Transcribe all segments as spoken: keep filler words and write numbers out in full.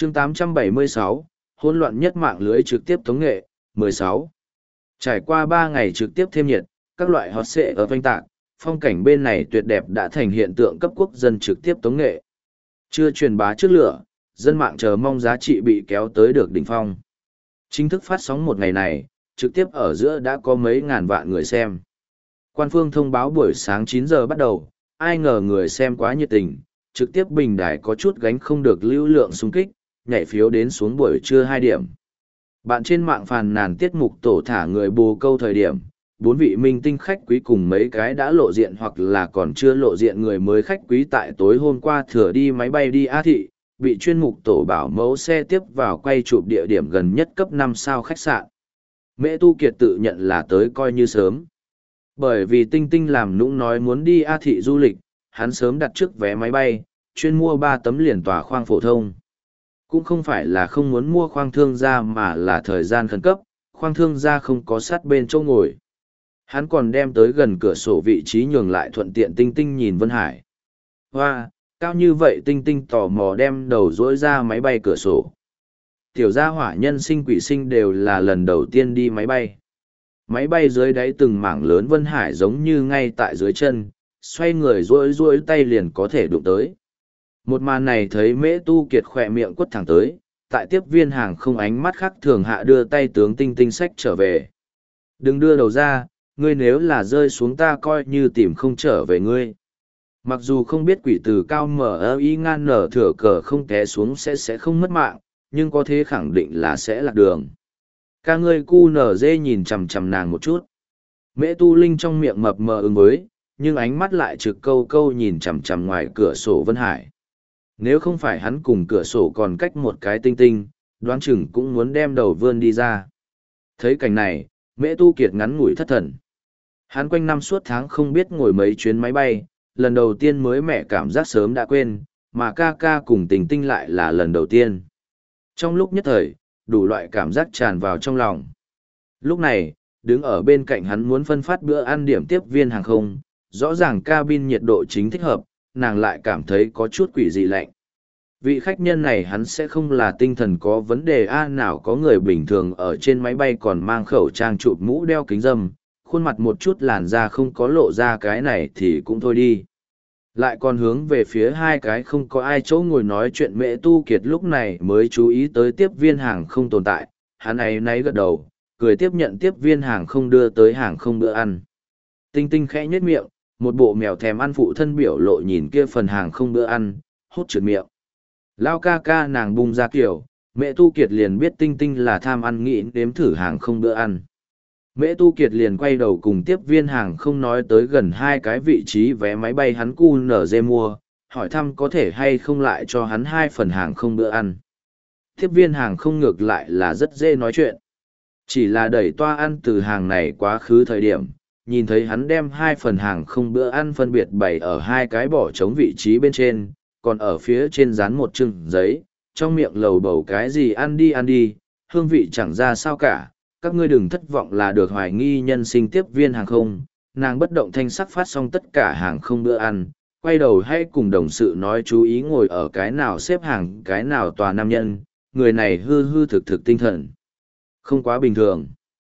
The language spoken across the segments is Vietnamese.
chương tám trăm bảy mươi sáu, hỗn loạn nhất mạng lưới trực tiếp tống nghệ, mười sáu. Trải qua ba ngày trực tiếp thêm nhiệt, các loại hot sệ ở vanh tạc, phong cảnh bên này tuyệt đẹp đã thành hiện tượng cấp quốc dân trực tiếp tống nghệ. Chưa truyền bá trước lửa, dân mạng chờ mong giá trị bị kéo tới được đỉnh phong. Chính thức phát sóng một ngày này, trực tiếp ở giữa đã có mấy ngàn vạn người xem. Quan phương thông báo buổi sáng chín giờ bắt đầu, ai ngờ người xem quá nhiệt tình, trực tiếp bình đài có chút gánh không được lưu lượng xung kích, nhảy phiếu đến xuống buổi trưa hai điểm. Bạn trên mạng phàn nàn tiết mục tổ thả người bồ câu thời điểm, bốn vị minh tinh khách quý cùng mấy cái đã lộ diện hoặc là còn chưa lộ diện người mới khách quý tại tối hôm qua thừa đi máy bay đi A Thị, bị chuyên mục tổ bảo mẫu xe tiếp vào quay chụp địa điểm gần nhất cấp năm sao khách sạn. Mễ Tu Kiệt tự nhận là tới coi như sớm. Bởi vì Tinh Tinh làm nũng nói muốn đi A Thị du lịch, hắn sớm đặt trước vé máy bay, chuyên mua ba tấm liền tòa khoang phổ thông. Cũng không phải là không muốn mua khoang thương gia mà là thời gian khẩn cấp, khoang thương gia không có sát bên chỗ ngồi. Hắn còn đem tới gần cửa sổ vị trí nhường lại thuận tiện Tinh Tinh nhìn Vân Hải. Hoa, cao như vậy Tinh Tinh tò mò đem đầu dỗi ra máy bay cửa sổ. Tiểu gia hỏa nhân sinh quỷ sinh đều là lần đầu tiên đi máy bay. Máy bay dưới đáy từng mảng lớn Vân Hải giống như ngay tại dưới chân, xoay người rỗi rỗi tay liền có thể đụng tới. Một màn này thấy Mễ Tu Kiệt khỏe miệng quất thẳng tới, tại tiếp viên hàng không ánh mắt khác thường hạ đưa tay tướng Tinh Tinh sách trở về. Đừng đưa đầu ra, ngươi nếu là rơi xuống ta coi như tìm không trở về ngươi. Mặc dù không biết quỷ từ cao mở ý ngan nở thừa cờ không té xuống sẽ sẽ không mất mạng, nhưng có thế khẳng định là sẽ lạc đường. Ca ngươi cu nở dê nhìn chằm chằm nàng một chút. Mễ Tu Linh trong miệng mập mờ ứng với, nhưng ánh mắt lại trực câu câu nhìn chằm chằm ngoài cửa sổ Vân Hải. Nếu không phải hắn cùng cửa sổ còn cách một cái tinh tinh, đoán chừng cũng muốn đem đầu vươn đi ra. Thấy cảnh này, Mễ Tu Kiệt ngắn ngủi thất thần. Hắn quanh năm suốt tháng không biết ngồi mấy chuyến máy bay, lần đầu tiên mới mẻ cảm giác sớm đã quên, mà ca ca cùng Tình Tinh lại là lần đầu tiên. Trong lúc nhất thời, đủ loại cảm giác tràn vào trong lòng. Lúc này, đứng ở bên cạnh hắn muốn phân phát bữa ăn điểm tiếp viên hàng không, rõ ràng cabin nhiệt độ chính thích hợp, nàng lại cảm thấy có chút quỷ dị lạnh. Vị khách nhân này hắn sẽ không là tinh thần có vấn đề a nào có người bình thường ở trên máy bay còn mang khẩu trang chụp mũ đeo kính râm, khuôn mặt một chút làn da không có lộ ra cái này thì cũng thôi đi. Lại còn hướng về phía hai cái không có ai chỗ ngồi nói chuyện Mễ Tu Kiệt lúc này mới chú ý tới tiếp viên hàng không tồn tại, hắn ấy náy gật đầu, cười tiếp nhận tiếp viên hàng không đưa tới hàng không bữa ăn. Tinh Tinh khẽ nhếch miệng, một bộ mèo thèm ăn phụ thân biểu lộ nhìn kia phần hàng không bữa ăn, hốt trượt miệng. Lao ca ca nàng bung ra kiểu, Mễ Tu Kiệt liền biết Tinh Tinh là tham ăn nghĩ nếm thử hàng không bữa ăn. Mễ Tu Kiệt liền quay đầu cùng tiếp viên hàng không nói tới gần hai cái vị trí vé máy bay hắn cu nở dê mua, hỏi thăm có thể hay không lại cho hắn hai phần hàng không bữa ăn. Tiếp viên hàng không ngược lại là rất dễ nói chuyện. Chỉ là đẩy toa ăn từ hàng này quá khứ thời điểm, nhìn thấy hắn đem hai phần hàng không bữa ăn phân biệt bày ở hai cái bỏ trống vị trí bên trên, còn ở phía trên dán một chừng giấy, trong miệng lầu bầu cái gì ăn đi ăn đi, hương vị chẳng ra sao cả. Các ngươi đừng thất vọng là được hoài nghi nhân sinh tiếp viên hàng không, nàng bất động thanh sắc phát xong tất cả hàng không bữa ăn, quay đầu hay cùng đồng sự nói chú ý ngồi ở cái nào xếp hàng cái nào tòa nam nhân, người này hư hư thực thực tinh thần. Không quá bình thường.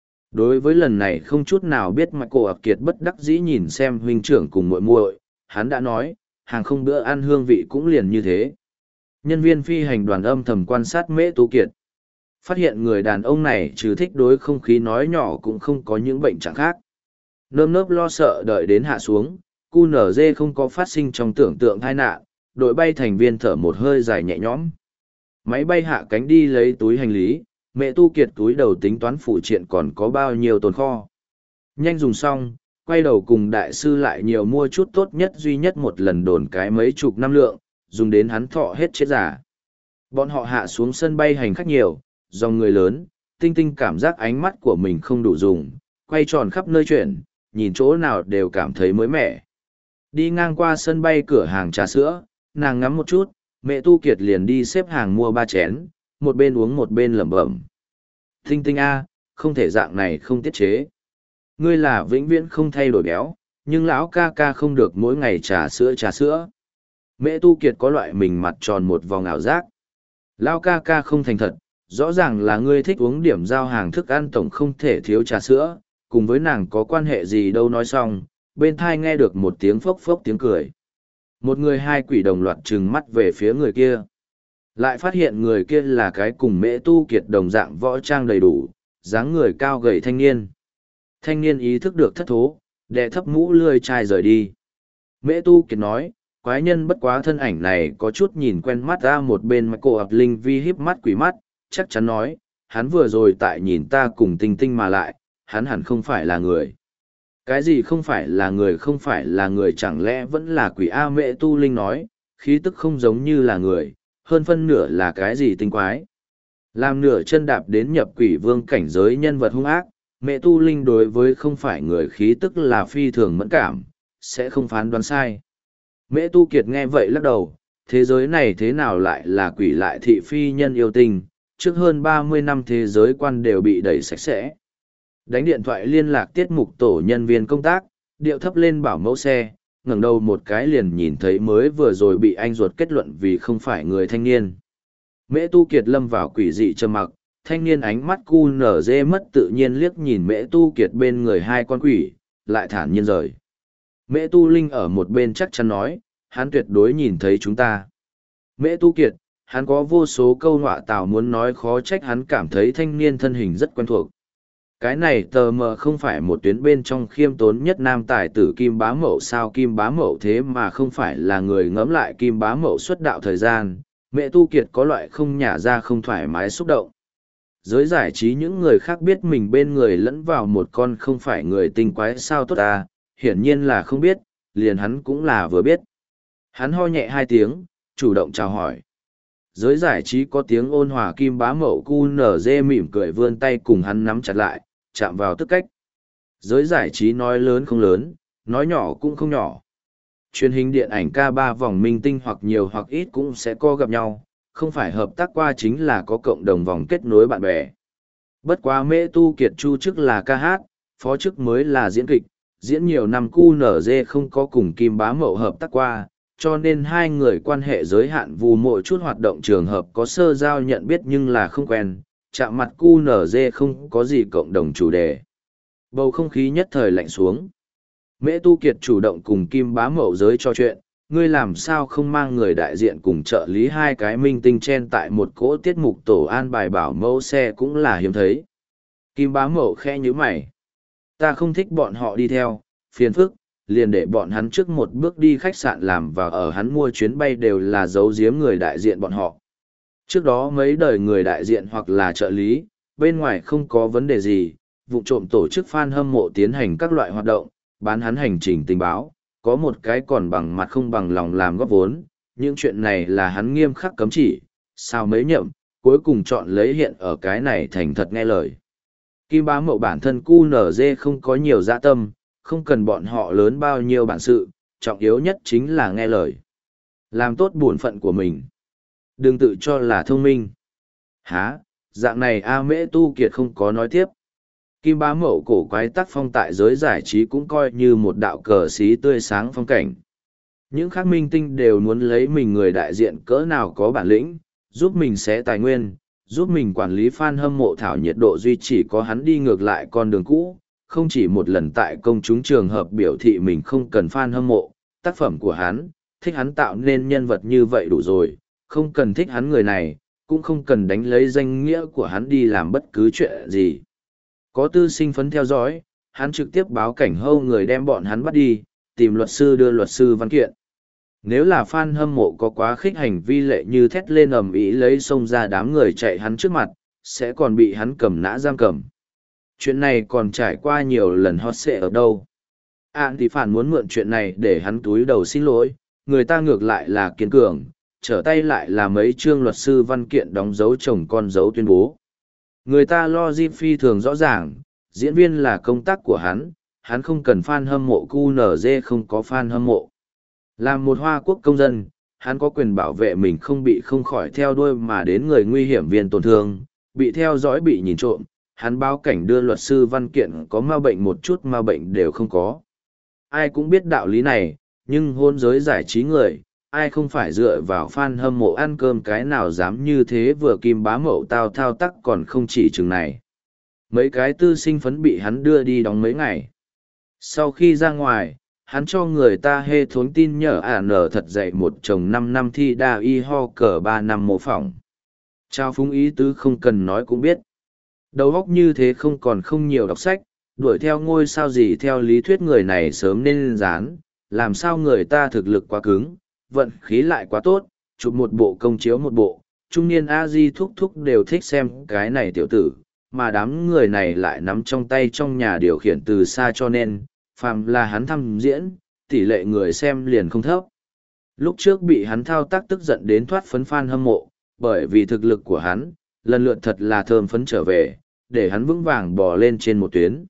Đối với lần này không chút nào biết mà cô ập kiệt bất đắc dĩ nhìn xem huynh trưởng cùng muội muội, hắn đã nói, hàng không bữa ăn hương vị cũng liền như thế. Nhân viên phi hành đoàn âm thầm quan sát Mễ Tu Kiệt. Phát hiện người đàn ông này trừ thích đối không khí nói nhỏ cũng không có những bệnh trạng khác. Nơm nớp lo sợ đợi đến hạ xuống, cu nở dê không có phát sinh trong tưởng tượng tai nạn, đội bay thành viên thở một hơi dài nhẹ nhõm. Máy bay hạ cánh đi lấy túi hành lý, Mẹ Tu Kiệt túi đầu tính toán phụ triện còn có bao nhiêu tồn kho. Nhanh dùng xong, quay đầu cùng đại sư lại nhiều mua chút tốt nhất duy nhất một lần đồn cái mấy chục năm lượng, dùng đến hắn thọ hết chết giả. Bọn họ hạ xuống sân bay hành khách nhiều, dòng người lớn, Tinh Tinh cảm giác ánh mắt của mình không đủ dùng, quay tròn khắp nơi chuyển, nhìn chỗ nào đều cảm thấy mới mẻ. Đi ngang qua sân bay cửa hàng trà sữa, nàng ngắm một chút, Mẹ Tu Kiệt liền đi xếp hàng mua ba chén, một bên uống một bên lẩm bẩm. Tinh Tinh a, không thể dạng này không tiết chế. Ngươi là vĩnh viễn không thay đổi béo, nhưng lão ca ca không được mỗi ngày trà sữa trà sữa. Mẹ Tu Kiệt có loại mình mặt tròn một vòng ảo giác. Lao ca ca không thành thật, rõ ràng là ngươi thích uống điểm giao hàng thức ăn tổng không thể thiếu trà sữa, cùng với nàng có quan hệ gì đâu. Nói xong, bên thai nghe được một tiếng phốc phốc tiếng cười. Một người hai quỷ đồng loạt trừng mắt về phía người kia. Lại phát hiện người kia là cái cùng Mễ Tu Kiệt đồng dạng võ trang đầy đủ, dáng người cao gầy thanh niên. Thanh niên ý thức được thất thố, đè thấp mũ lươi chai rời đi. Mễ Tu Kiệt nói, quái nhân bất quá thân ảnh này có chút nhìn quen mắt ra. Một bên mặt cổ ập linh vi híp mắt quỷ mắt, chắc chắn nói, hắn vừa rồi tại nhìn ta cùng tinh tinh mà lại, hắn hẳn không phải là người. Cái gì không phải là người không phải là người chẳng lẽ vẫn là quỷ A? Mễ Tu Linh nói, khí tức không giống như là người, hơn phân nửa là cái gì tinh quái. Làm nửa chân đạp đến nhập quỷ vương cảnh giới nhân vật hung ác, Mễ Tu Linh đối với không phải người khí tức là phi thường mẫn cảm, sẽ không phán đoán sai. Mễ Tu Kiệt nghe vậy lắc đầu, thế giới này thế nào lại là quỷ lại thị phi nhân yêu tình, trước hơn ba mươi năm thế giới quan đều bị đẩy sạch sẽ. Đánh điện thoại liên lạc tiết mục tổ nhân viên công tác, điệu thấp lên bảo mẫu xe, ngẩng đầu một cái liền nhìn thấy mới vừa rồi bị anh ruột kết luận vì không phải người thanh niên. Mễ Tu Kiệt lâm vào quỷ dị trầm mặc, thanh niên ánh mắt cu nở dê mất tự nhiên liếc nhìn Mễ Tu Kiệt bên người hai con quỷ, lại thản nhiên rời. Mễ Tu Linh ở một bên chắc chắn nói, hắn tuyệt đối nhìn thấy chúng ta. Mễ Tu Kiệt, hắn có vô số câu họa tào muốn nói, khó trách hắn cảm thấy thanh niên thân hình rất quen thuộc. Cái này tờ mờ không phải một tuyến bên trong khiêm tốn nhất nam tài tử Kim Bá Mậu sao? Kim Bá Mậu thế mà không phải là người. Ngẫm lại Kim Bá Mậu xuất đạo thời gian, Mễ Tu Kiệt có loại không nhả ra không thoải mái xúc động. Giới giải trí những người khác biết mình bên người lẫn vào một con không phải người tinh quái sao tốt à, hiển nhiên là không biết, liền hắn cũng là vừa biết. Hắn ho nhẹ hai tiếng, chủ động chào hỏi. Giới giải trí có tiếng ôn hòa. Kim Bá Mậu cu nở dê mỉm cười vươn tay cùng hắn nắm chặt lại, chạm vào tức cách. Giới giải trí nói lớn không lớn, nói nhỏ cũng không nhỏ. Truyền hình điện ảnh ca ba vòng minh tinh hoặc nhiều hoặc ít cũng sẽ có gặp nhau, không phải hợp tác qua chính là có cộng đồng vòng kết nối bạn bè. Bất quá Mễ Tu Kiệt chu chức là ca hát, phó chức mới là diễn kịch, diễn nhiều năm cu nở dê không có cùng Kim Bá Mậu hợp tác qua, cho nên hai người quan hệ giới hạn, vù mỗi chút hoạt động trường hợp có sơ giao nhận biết nhưng là không quen, chạm mặt cu nở dê không có gì cộng đồng chủ đề. Bầu không khí nhất thời lạnh xuống. Mễ Tu Kiệt chủ động cùng Kim Bá Mậu giới cho chuyện, ngươi làm sao không mang người đại diện cùng trợ lý hai cái minh tinh chen tại một cỗ tiết mục tổ an bài bảo mẫu xe cũng là hiếm thấy. Kim Bá Mậu khẽ nhíu mày. Ta không thích bọn họ đi theo, phiền phức, liền để bọn hắn trước một bước đi khách sạn làm và ở, hắn mua chuyến bay đều là giấu giếm người đại diện bọn họ. Trước đó mấy đời người đại diện hoặc là trợ lý, bên ngoài không có vấn đề gì, vụ trộm tổ chức fan hâm mộ tiến hành các loại hoạt động, bán hắn hành trình tình báo, có một cái còn bằng mặt không bằng lòng làm góp vốn, những chuyện này là hắn nghiêm khắc cấm chỉ, sao mấy nhậm, cuối cùng chọn lấy hiện ở cái này thành thật nghe lời. Kim Bá Mậu bản thân cu nở dê không có nhiều dạ tâm, không cần bọn họ lớn bao nhiêu bản sự, trọng yếu nhất chính là nghe lời. Làm tốt bổn phận của mình. Đừng tự cho là thông minh. Hả, dạng này A Mễ Tu Kiệt không có nói tiếp. Kim Bá Mậu cổ quái tác phong tại giới giải trí cũng coi như một đạo cờ xí tươi sáng phong cảnh. Những khác minh tinh đều muốn lấy mình người đại diện cỡ nào có bản lĩnh, giúp mình xé tài nguyên, giúp mình quản lý fan hâm mộ thảo nhiệt độ, duy chỉ có hắn đi ngược lại con đường cũ, không chỉ một lần tại công chúng trường hợp biểu thị mình không cần fan hâm mộ, tác phẩm của hắn, thích hắn tạo nên nhân vật như vậy đủ rồi, không cần thích hắn người này, cũng không cần đánh lấy danh nghĩa của hắn đi làm bất cứ chuyện gì. Có tư sinh phấn theo dõi, hắn trực tiếp báo cảnh hâu người đem bọn hắn bắt đi, tìm luật sư đưa luật sư văn kiện. Nếu là fan hâm mộ có quá khích hành vi lệ như thét lên ầm ĩ lấy xông ra đám người chạy hắn trước mặt, sẽ còn bị hắn cầm nã giam cầm. Chuyện này còn trải qua nhiều lần hot sẽ ở đâu. Ản thì phản muốn mượn chuyện này để hắn túi đầu xin lỗi, người ta ngược lại là kiên cường, trở tay lại là mấy chương luật sư văn kiện đóng dấu chồng con dấu tuyên bố. Người ta lo di phi thường rõ ràng, diễn viên là công tác của hắn, hắn không cần fan hâm mộ, cu nở dê không có fan hâm mộ. Làm một Hoa Quốc công dân, hắn có quyền bảo vệ mình không bị không khỏi theo đuôi mà đến người nguy hiểm viên tổn thương, bị theo dõi bị nhìn trộm, hắn báo cảnh đưa luật sư văn kiện có ma bệnh một chút ma bệnh đều không có. Ai cũng biết đạo lý này, nhưng hôn giới giải trí người, ai không phải dựa vào fan hâm mộ ăn cơm cái nào dám như thế vừa Kim Bá Mậu tao thao tác còn không chỉ chừng này. Mấy cái tư sinh phấn bị hắn đưa đi đóng mấy ngày. Sau khi ra ngoài, hắn cho người ta hê thốn tin nhờ ả nở thật dạy một chồng năm năm thi đa y ho cờ ba năm mô phỏng. Trao phúng ý tứ không cần nói cũng biết. Đầu óc như thế không còn không nhiều đọc sách, đuổi theo ngôi sao gì theo lý thuyết người này sớm nên lên dán, làm sao người ta thực lực quá cứng, vận khí lại quá tốt, chụp một bộ công chiếu một bộ, trung niên a di thúc thúc đều thích xem cái này tiểu tử, mà đám người này lại nắm trong tay trong nhà điều khiển từ xa cho nên, phàm là hắn thăm diễn, tỷ lệ người xem liền không thấp. Lúc trước bị hắn thao tác tức giận đến thoát phấn fan hâm mộ, bởi vì thực lực của hắn, lần lượt thật là thơm phấn trở về, để hắn vững vàng bò lên trên một tuyến.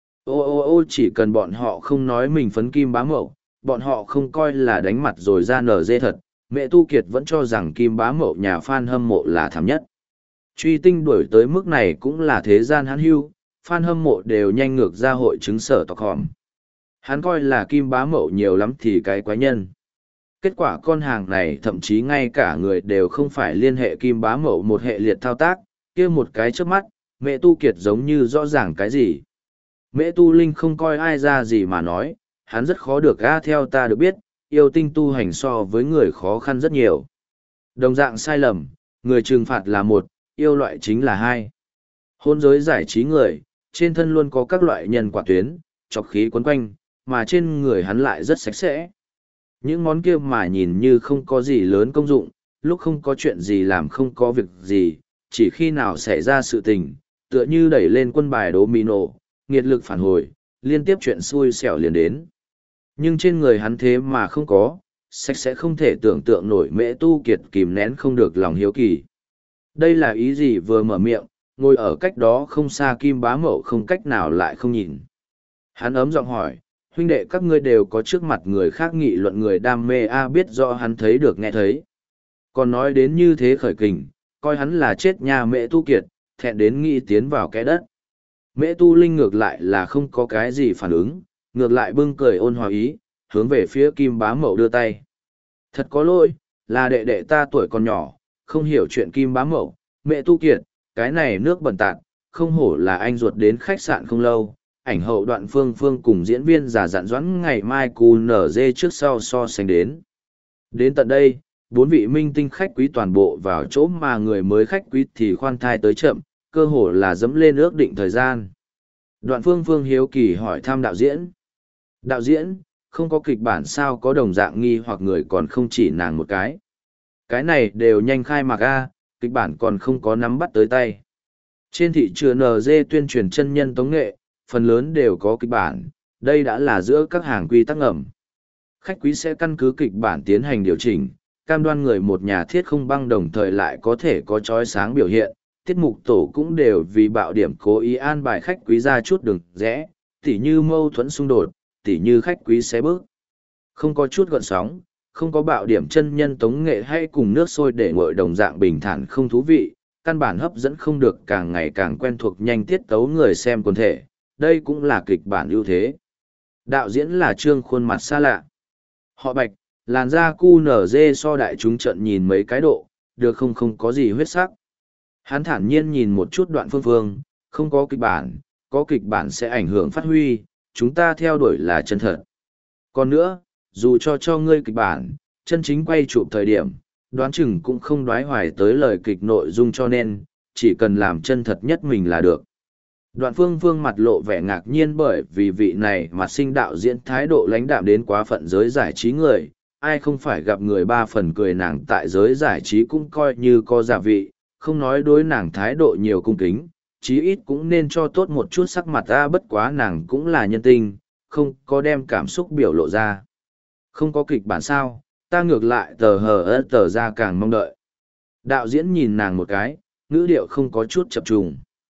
Ô ô ô chỉ cần bọn họ không nói mình phấn Kim Bá Mậu, bọn họ không coi là đánh mặt rồi ra nở dê thật, mẹ Tu Kiệt vẫn cho rằng Kim Bá Mậu nhà fan hâm mộ là thảm nhất. Truy tinh đuổi tới mức này cũng là thế gian hắn hưu, fan hâm mộ đều nhanh ngược ra hội chứng sở tộc hòm. Hắn coi là Kim Bá Mậu nhiều lắm thì cái quái nhân. Kết quả con hàng này thậm chí ngay cả người đều không phải liên hệ Kim Bá Mậu một hệ liệt thao tác, kia một cái trước mắt, mẹ Tu Kiệt giống như rõ ràng cái gì. Mẹ Tu Linh không coi ai ra gì mà nói, hắn rất khó được ga theo ta được biết, yêu tinh tu hành so với người khó khăn rất nhiều. Đồng dạng sai lầm, người trừng phạt là một, yêu loại chính là hai. Hôn giới giải trí người, trên thân luôn có các loại nhân quả tuyến, chọc khí quấn quanh, mà trên người hắn lại rất sạch sẽ. Những món kia mà nhìn như không có gì lớn công dụng, lúc không có chuyện gì làm không có việc gì, chỉ khi nào xảy ra sự tình, tựa như đẩy lên quân bài domino, nghiệt lực phản hồi, liên tiếp chuyện xui xẻo liền đến. Nhưng trên người hắn thế mà không có, sạch sẽ không thể tưởng tượng nổi Mễ Tu Kiệt kìm nén không được lòng hiếu kỳ. Đây là ý gì vừa mở miệng, ngồi ở cách đó không xa Kim Bá Mậu không cách nào lại không nhìn. Hắn ấm giọng hỏi, huynh đệ các ngươi đều có trước mặt người khác nghị luận người đam mê a biết rõ hắn thấy được nghe thấy. Còn nói đến như thế khởi kình, coi hắn là chết nhà Mễ Tu Kiệt, thẹn đến nghĩ tiến vào cái đất. Mễ Tu Linh ngược lại là không có cái gì phản ứng, ngược lại bưng cười ôn hòa ý, hướng về phía Kim Bá Mậu đưa tay. Thật có lỗi, là đệ đệ ta tuổi còn nhỏ, không hiểu chuyện Kim Bá Mậu, Mẹ Tu Kiệt, cái này nước bẩn tạt, không hổ là anh ruột đến khách sạn không lâu. Ảnh hậu Đoạn Phương Phương cùng diễn viên giả dặn doãn ngày mai cù nở dê trước sau so sánh đến. Đến tận đây, bốn vị minh tinh khách quý toàn bộ vào chỗ mà người mới khách quý thì khoan thai tới chậm, cơ hồ là dẫm lên ước định thời gian. Đoạn Phương Phương hiếu kỳ hỏi thăm đạo diễn. Đạo diễn, không có kịch bản sao có đồng dạng nghi hoặc người còn không chỉ nàng một cái. Cái này đều nhanh khai mạc a, kịch bản còn không có nắm bắt tới tay. Trên thị trường en giê tuyên truyền chân nhân tống nghệ, phần lớn đều có kịch bản, đây đã là giữa các hàng quy tắc ngầm. Khách quý sẽ căn cứ kịch bản tiến hành điều chỉnh, cam đoan người một nhà thiết không băng đồng thời lại có thể có chói sáng biểu hiện. Tiết mục tổ cũng đều vì bạo điểm cố ý an bài khách quý ra chút đường rẽ, tỉ như mâu thuẫn xung đột, tỉ như khách quý xé bước. Không có chút gợn sóng, không có bạo điểm chân nhân tống nghệ hay cùng nước sôi để nguội đồng dạng bình thản không thú vị, căn bản hấp dẫn không được càng ngày càng quen thuộc nhanh tiết tấu người xem quần thể, đây cũng là kịch bản ưu thế. Đạo diễn là Trương khuôn mặt xa lạ. Họ Bạch, làn da cu nở dê so đại chúng trận nhìn mấy cái độ, được không không có gì huyết sắc. Hắn thản nhiên nhìn một chút Đoạn Phương Phương, không có kịch bản, có kịch bản sẽ ảnh hưởng phát huy, chúng ta theo đuổi là chân thật. Còn nữa, dù cho cho ngươi kịch bản, chân chính quay chụp thời điểm, đoán chừng cũng không đoái hoài tới lời kịch nội dung cho nên, chỉ cần làm chân thật nhất mình là được. Đoạn Phương Phương mặt lộ vẻ ngạc nhiên bởi vì vị này mặt sinh đạo diễn thái độ lãnh đạm đến quá phận giới giải trí người, ai không phải gặp người ba phần cười nàng tại giới giải trí cũng coi như có giả vị, không nói đối nàng thái độ nhiều cung kính, chí ít cũng nên cho tốt một chút sắc mặt ra bất quá nàng cũng là nhân tinh, không có đem cảm xúc biểu lộ ra. Không có kịch bản sao, ta ngược lại tờ hờ ớt tờ ra càng mong đợi. Đạo diễn nhìn nàng một cái, ngữ điệu không có chút chập trùng.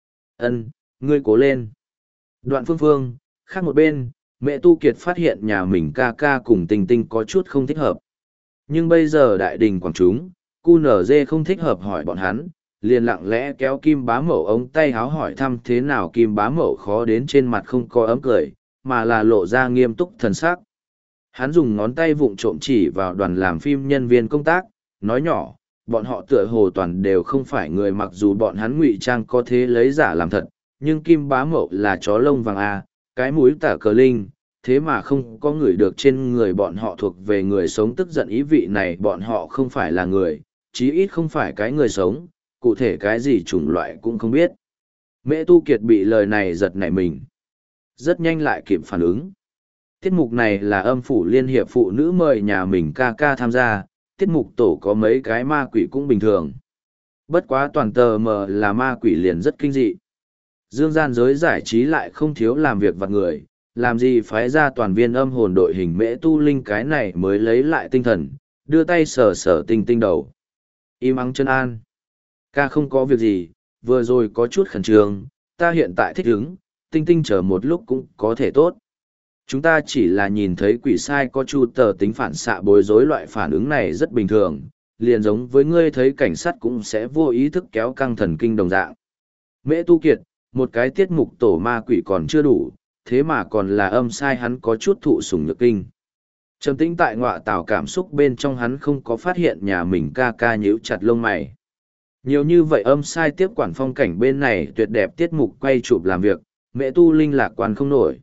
Ân, ngươi cố lên. Đoạn Phương Phương, khác một bên, Mẹ Tu Kiệt phát hiện nhà mình ca ca cùng Tinh Tinh có chút không thích hợp. Nhưng bây giờ đại đình quảng chúng, cu nở dê không thích hợp hỏi bọn hắn, liền lặng lẽ kéo Kim Bá Mậu ống tay háo hỏi thăm thế nào Kim Bá Mậu khó đến trên mặt không có ấm cười, mà là lộ ra nghiêm túc thần sắc. Hắn dùng ngón tay vụng trộm chỉ vào đoàn làm phim nhân viên công tác, nói nhỏ, bọn họ tựa hồ toàn đều không phải người, mặc dù bọn hắn ngụy trang có thế lấy giả làm thật, nhưng Kim Bá Mậu là chó lông vàng a, cái mũi tả cờ linh, thế mà không có người được trên người bọn họ thuộc về người sống, tức giận ý vị này bọn họ không phải là người, chí ít không phải cái người sống, cụ thể cái gì chủng loại cũng không biết. Mễ Tu Kiệt bị lời này giật nảy mình. Rất nhanh lại kịp phản ứng. Tiết mục này là âm phủ liên hiệp phụ nữ mời nhà mình ca ca tham gia, tiết mục tổ có mấy cái ma quỷ cũng bình thường. Bất quá toàn tờ mờ là ma quỷ liền rất kinh dị. Dương gian giới giải trí lại không thiếu làm việc vặt người, làm gì phái ra toàn viên âm hồn đội hình Mễ Tu Linh cái này mới lấy lại tinh thần, đưa tay sờ sờ tinh tinh đầu. Im ắng chân an. Ca không có việc gì, vừa rồi có chút khẩn trương, ta hiện tại thích ứng, tinh tinh chờ một lúc cũng có thể tốt. Chúng ta chỉ là nhìn thấy quỷ sai có chu tờ tính phản xạ bối rối, loại phản ứng này rất bình thường, liền giống với ngươi thấy cảnh sát cũng sẽ vô ý thức kéo căng thần kinh đồng dạng. Mễ Tu Kiệt, một cái tiết mục tổ ma quỷ còn chưa đủ, thế mà còn là âm sai, hắn có chút thụ sủng nhược kinh. Trầm tĩnh tại ngọa tảo cảm xúc bên trong, hắn không có phát hiện nhà mình ca ca nhíu chặt lông mày. Nhiều như vậy âm sai tiếp quản phong cảnh bên này tuyệt đẹp tiết mục quay chụp làm việc, Mễ Tu Linh lạc quan không nổi.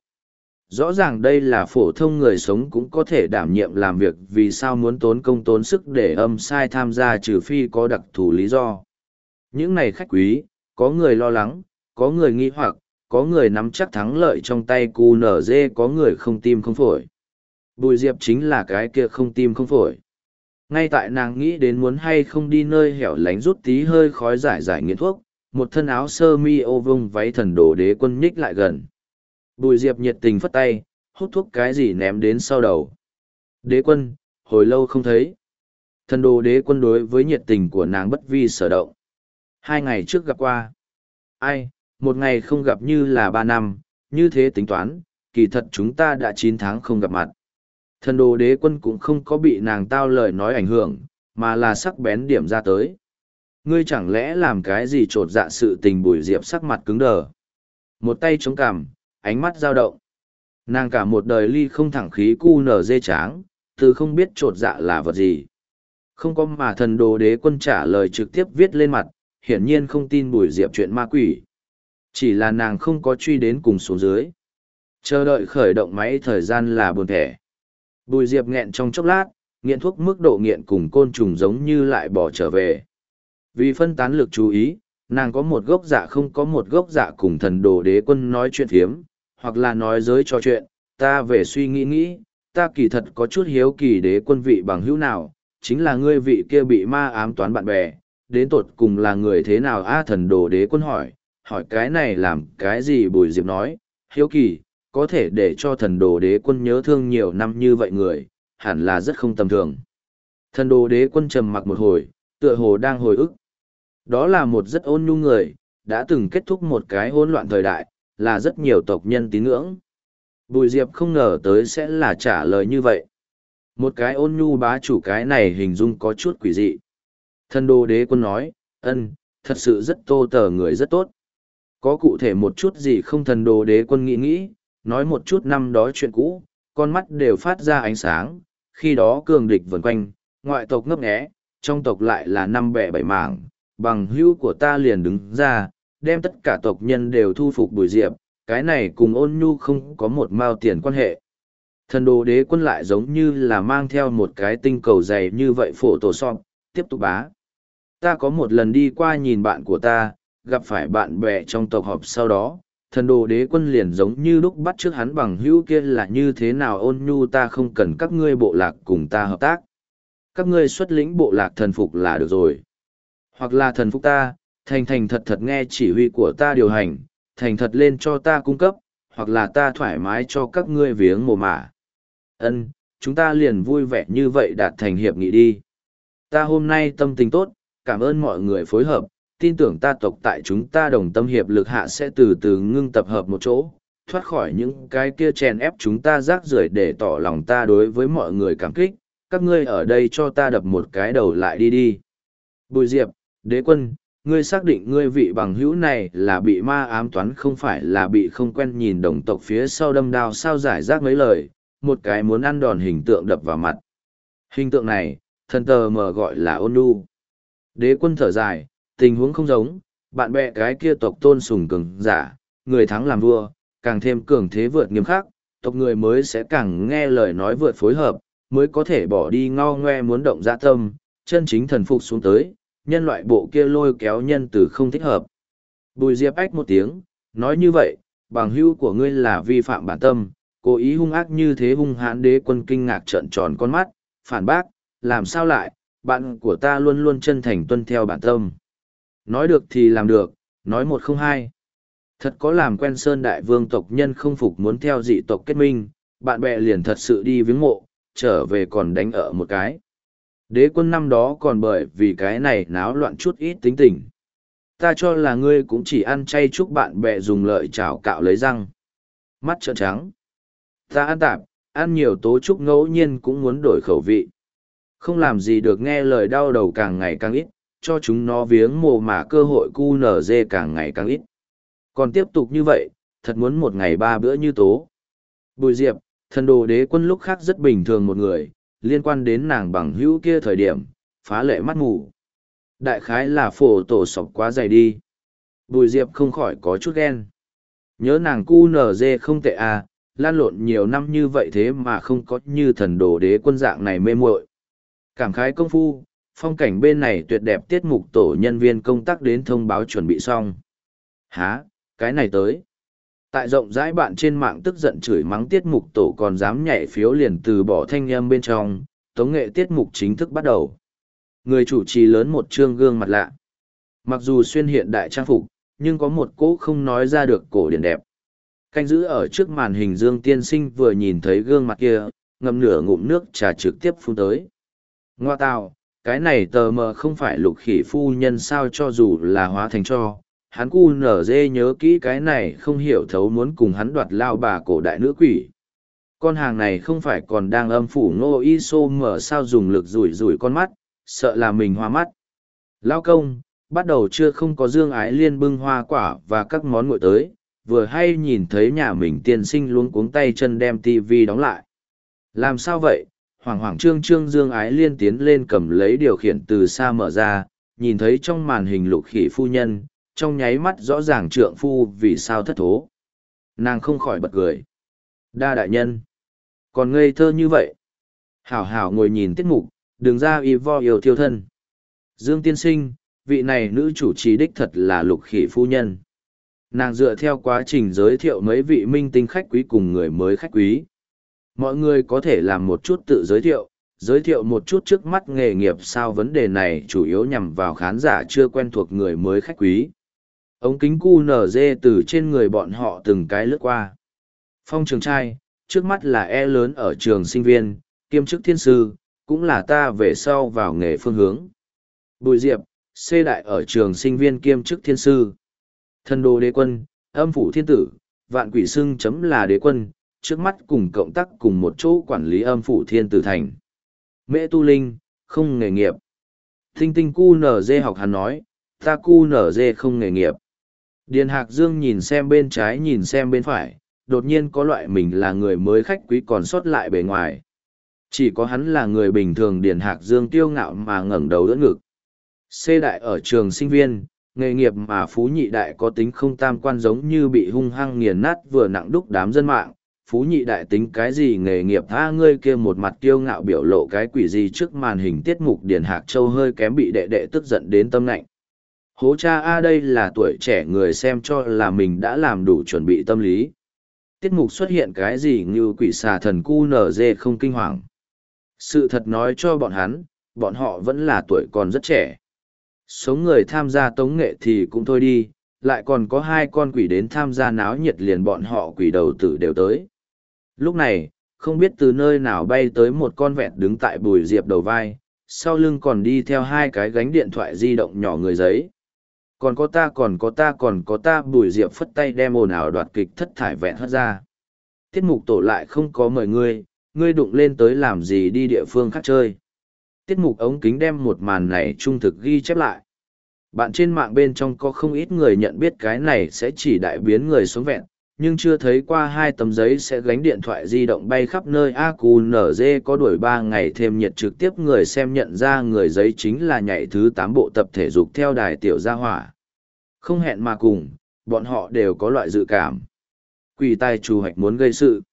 Rõ ràng đây là phổ thông người sống cũng có thể đảm nhiệm làm việc, vì sao muốn tốn công tốn sức để âm sai tham gia, trừ phi có đặc thù lý do. Những này khách quý, có người lo lắng, có người nghi hoặc, có người nắm chắc thắng lợi trong tay cu nở dê, có người không tim không phổi. Bùi Diệp chính là cái kia không tim không phổi. Ngay tại nàng nghĩ đến muốn hay không đi nơi hẻo lánh rút tí hơi khói giải giải nghiện thuốc, một thân áo sơ mi ô vông váy thần đồ đế quân nhích lại gần. Bùi Diệp nhiệt tình phất tay, hút thuốc cái gì ném đến sau đầu. Đế quân, hồi lâu không thấy. Thần đồ đế quân đối với nhiệt tình của nàng bất vi sở động. Hai ngày trước gặp qua. Ai, một ngày không gặp như là ba năm, như thế tính toán, kỳ thật chúng ta đã chín tháng không gặp mặt. Thần đồ đế quân cũng không có bị nàng tao lời nói ảnh hưởng, mà là sắc bén điểm ra tới. Ngươi chẳng lẽ làm cái gì trột dạ sự tình? Bùi Diệp sắc mặt cứng đờ. Một tay chống cằm, ánh mắt dao động. Nàng cả một đời ly không thẳng khí cu nở dê tráng, từ không biết trột dạ là vật gì. Không có, mà thần đồ đế quân trả lời trực tiếp viết lên mặt, hiển nhiên không tin Bùi Diệp chuyện ma quỷ. Chỉ là nàng không có truy đến cùng xuống dưới. Chờ đợi khởi động máy thời gian là buồn thẻ. Bùi Diệp nghẹn trong chốc lát, nghiện thuốc mức độ nghiện cùng côn trùng giống như lại bỏ trở về. Vì phân tán lực chú ý, nàng có một gốc dạ không có một gốc dạ cùng thần đồ đế quân nói chuyện phiếm, hoặc là nói giới trò chuyện, ta về suy nghĩ nghĩ, ta kỳ thật có chút hiếu kỳ đế quân vị bằng hữu nào, chính là ngươi vị kia bị ma ám toán bạn bè, đến tột cùng là người thế nào? A thần đồ đế quân hỏi, hỏi cái này làm cái gì? Bùi Diệp nói, hiếu kỳ, có thể để cho thần đồ đế quân nhớ thương nhiều năm như vậy người, hẳn là rất không tầm thường. Thần đồ đế quân trầm mặc một hồi, tựa hồ đang hồi ức. Đó là một rất ôn nhu người, đã từng kết thúc một cái hỗn loạn thời đại, là rất nhiều tộc nhân tín ngưỡng. Bùi Diệp không ngờ tới sẽ là trả lời như vậy. Một cái ôn nhu bá chủ, cái này hình dung có chút quỷ dị. Thần đồ đế quân nói, ân, thật sự rất tô tờ người rất tốt. Có cụ thể một chút gì không? Thần đồ đế quân nghĩ nghĩ, nói một chút năm đó chuyện cũ, con mắt đều phát ra ánh sáng, khi đó cường địch vần quanh, ngoại tộc ngấp nghé, trong tộc lại là năm bẻ bảy mảng, bằng hữu của ta liền đứng ra, đem tất cả tộc nhân đều thu phục Bùi Diệp, cái này cùng ôn nhu không có một mao tiền quan hệ. Thần đồ đế quân lại giống như là mang theo một cái tinh cầu dày như vậy phổ tổ sọp, tiếp tục bá. Ta có một lần đi qua nhìn bạn của ta, gặp phải bạn bè trong tộc họp, sau đó, thần đồ đế quân liền giống như lúc bắt trước hắn bằng hữu kia là như thế nào ôn nhu, ta không cần các ngươi bộ lạc cùng ta hợp tác. Các ngươi xuất lĩnh bộ lạc thần phục là được rồi. Hoặc là thần phục ta, thành thành thật thật nghe chỉ huy của ta điều hành, thành thật lên cho ta cung cấp, hoặc là ta thoải mái cho các ngươi viếng mồ mả. Ân, chúng ta liền vui vẻ như vậy đạt thành hiệp nghị đi. Ta hôm nay tâm tình tốt, cảm ơn mọi người phối hợp, tin tưởng ta tộc tại chúng ta đồng tâm hiệp lực hạ sẽ từ từ ngưng tập hợp một chỗ, thoát khỏi những cái kia chèn ép chúng ta rác rưởi, để tỏ lòng ta đối với mọi người cảm kích. Các ngươi ở đây cho ta đập một cái đầu lại đi đi. Bùi Diệp, đế quân, ngươi xác định ngươi vị bằng hữu này là bị ma ám toán, không phải là bị không quen nhìn đồng tộc phía sau đâm đao sao? Giải rác mấy lời, một cái muốn ăn đòn hình tượng đập vào mặt. Hình tượng này, thần tờ mờ gọi là ôn nhu. Đế quân thở dài, tình huống không giống, bạn bè cái kia tộc tôn sùng cường giả, người thắng làm vua, càng thêm cường thế vượt nghiêm khắc, tộc người mới sẽ càng nghe lời nói vượt phối hợp, mới có thể bỏ đi ngao ngoe muốn động dạ tâm, chân chính thần phục xuống tới, nhân loại bộ kia lôi kéo nhân từ không thích hợp. Bùi Diệp ách một tiếng, nói như vậy, bằng hữu của ngươi là vi phạm bản tâm, cố ý hung ác như thế. Hung hãn đế quân kinh ngạc trợn tròn con mắt, phản bác, làm sao lại, bạn của ta luôn luôn chân thành tuân theo bản tâm. Nói được thì làm được, nói một không hai. Thật có làm quen Sơn Đại Vương tộc nhân không phục muốn theo dị tộc kết minh, bạn bè liền thật sự đi viếng mộ, trở về còn đánh ở một cái. Đế quân năm đó còn bởi vì cái này náo loạn chút ít tính tình. Ta cho là ngươi cũng chỉ ăn chay chúc bạn bè dùng lợi chảo cạo lấy răng. Mắt trợn trắng. Ta ăn tạp, ăn nhiều tố chúc ngẫu nhiên cũng muốn đổi khẩu vị. Không làm gì được nghe lời đau đầu càng ngày càng ít, cho chúng nó viếng mồ mà cơ hội cu nở dê càng ngày càng ít. Còn tiếp tục như vậy, thật muốn một ngày ba bữa như tố. Bùi Diệp, thần đồ đế quân lúc khác rất bình thường một người, liên quan đến nàng bằng hữu kia thời điểm, phá lệ mắt mù. Đại khái là phổ tổ sọc quá dày đi. Bùi Diệp không khỏi có chút ghen. Nhớ nàng cu nở dê không tệ à, lan lộn nhiều năm như vậy thế mà không có như thần đồ đế quân dạng này mê muội. Cảm khái công phu, phong cảnh bên này tuyệt đẹp. Tiết mục tổ nhân viên công tác đến thông báo chuẩn bị xong. Hả, cái này tới. Tại rộng rãi bạn trên mạng tức giận chửi mắng tiết mục tổ còn dám nhảy phiếu liền từ bỏ thanh âm bên trong, tống nghệ tiết mục chính thức bắt đầu. Người chủ trì lớn một trương gương mặt lạ. Mặc dù xuyên hiện đại trang phục, nhưng có một cỗ không nói ra được cổ điển đẹp. Canh giữ ở trước màn hình Dương Tiên Sinh vừa nhìn thấy gương mặt kia, ngậm nửa ngụm nước trà trực tiếp phun tới. Ngoa tào, cái này tờ mờ không phải lục khỉ phu nhân sao, cho dù là hóa thành cho. Hắn cu nở dê nhớ kỹ cái này không hiểu thấu muốn cùng hắn đoạt lao bà cổ đại nữ quỷ. Con hàng này không phải còn đang âm phủ ngô y sô mở sao, dùng lực rủi rủi con mắt, sợ là mình hoa mắt. Lao công, bắt đầu chưa không có Dương Ái Liên bưng hoa quả và các món nguội tới, vừa hay nhìn thấy nhà mình tiên sinh luống cuống tay chân đem tivi đóng lại. Làm sao vậy? Hoảng hoảng trương trương Dương Ái Liên tiến lên cầm lấy điều khiển từ xa mở ra, nhìn thấy trong màn hình lục khỉ phu nhân, trong nháy mắt rõ ràng trượng phu vì sao thất thố. Nàng không khỏi bật cười. Đa đại nhân, còn ngây thơ như vậy. Hảo hảo ngồi nhìn tiết mục, đừng ra y vo yêu thiêu thân. Dương tiên sinh, vị này nữ chủ trì đích thật là lục khỉ phu nhân. Nàng dựa theo quá trình giới thiệu mấy vị minh tinh khách quý cùng người mới khách quý. Mọi người có thể làm một chút tự giới thiệu, giới thiệu một chút trước mắt nghề nghiệp sao. Vấn đề này chủ yếu nhằm vào khán giả chưa quen thuộc người mới khách quý. Ống kính cu nở dê từ trên người bọn họ từng cái lướt qua. Phong trường trai, trước mắt là E lớn ở trường sinh viên, kiêm chức thiên sư, cũng là ta về sau vào nghề phương hướng. Bùi Diệp, C đại ở trường sinh viên kiêm chức thiên sư. Thần đồ đế quân, âm phủ thiên tử, vạn quỷ xưng chấm là đế quân, trước mắt cùng cộng tác cùng một chỗ quản lý âm phủ thiên tử thành. Mễ tu linh, không nghề nghiệp. Tinh tinh cu nở dê học hắn nói, ta cu nở dê không nghề nghiệp. Điền Hạc Dương nhìn xem bên trái nhìn xem bên phải, đột nhiên có loại mình là người mới khách quý còn sót lại bề ngoài. Chỉ có hắn là người bình thường. Điền Hạc Dương tiêu ngạo mà ngẩng đầu đỡ ngực. C đại ở trường sinh viên, nghề nghiệp mà phú nhị đại có tính không tam quan, giống như bị hung hăng nghiền nát vừa nặng đúc đám dân mạng. Phú nhị đại tính cái gì nghề nghiệp tha, ngươi kia một mặt kiêu ngạo biểu lộ cái quỷ gì trước màn hình tiết mục. Điền Hạc Châu hơi kém bị đệ đệ tức giận đến tâm lạnh. Hố cha a, đây là tuổi trẻ người xem cho là mình đã làm đủ chuẩn bị tâm lý. Tiết mục xuất hiện cái gì như quỷ xà thần cu nở dê không kinh hoàng. Sự thật nói cho bọn hắn, bọn họ vẫn là tuổi còn rất trẻ. Sống người tham gia tống nghệ thì cũng thôi đi, lại còn có hai con quỷ đến tham gia náo nhiệt, liền bọn họ quỷ đầu tử đều tới. Lúc này, không biết từ nơi nào bay tới một con vẹt đứng tại Bùi Diệp đầu vai, sau lưng còn đi theo hai cái gánh điện thoại di động nhỏ người giấy. Còn có ta còn có ta còn có ta. Bùi Diệp phất tay đem ồn ào đoạt kịch thất thải vẹn hất ra. Tiết mục tổ lại không có mời ngươi, ngươi đụng lên tới làm gì đi địa phương khác chơi. Tiết mục ống kính đem một màn này trung thực ghi chép lại. Bạn trên mạng bên trong có không ít người nhận biết cái này sẽ chỉ đại biến người xuống vẹn, nhưng chưa thấy qua hai tấm giấy sẽ gánh điện thoại di động bay khắp nơi. a cú en giê có đuổi ba ngày thêm nhiệt trực tiếp, người xem nhận ra người giấy chính là nhảy thứ tám bộ tập thể dục theo đài tiểu gia hỏa. Không hẹn mà cùng, bọn họ đều có loại dự cảm. Quỷ tài chủ hoạch muốn gây sự.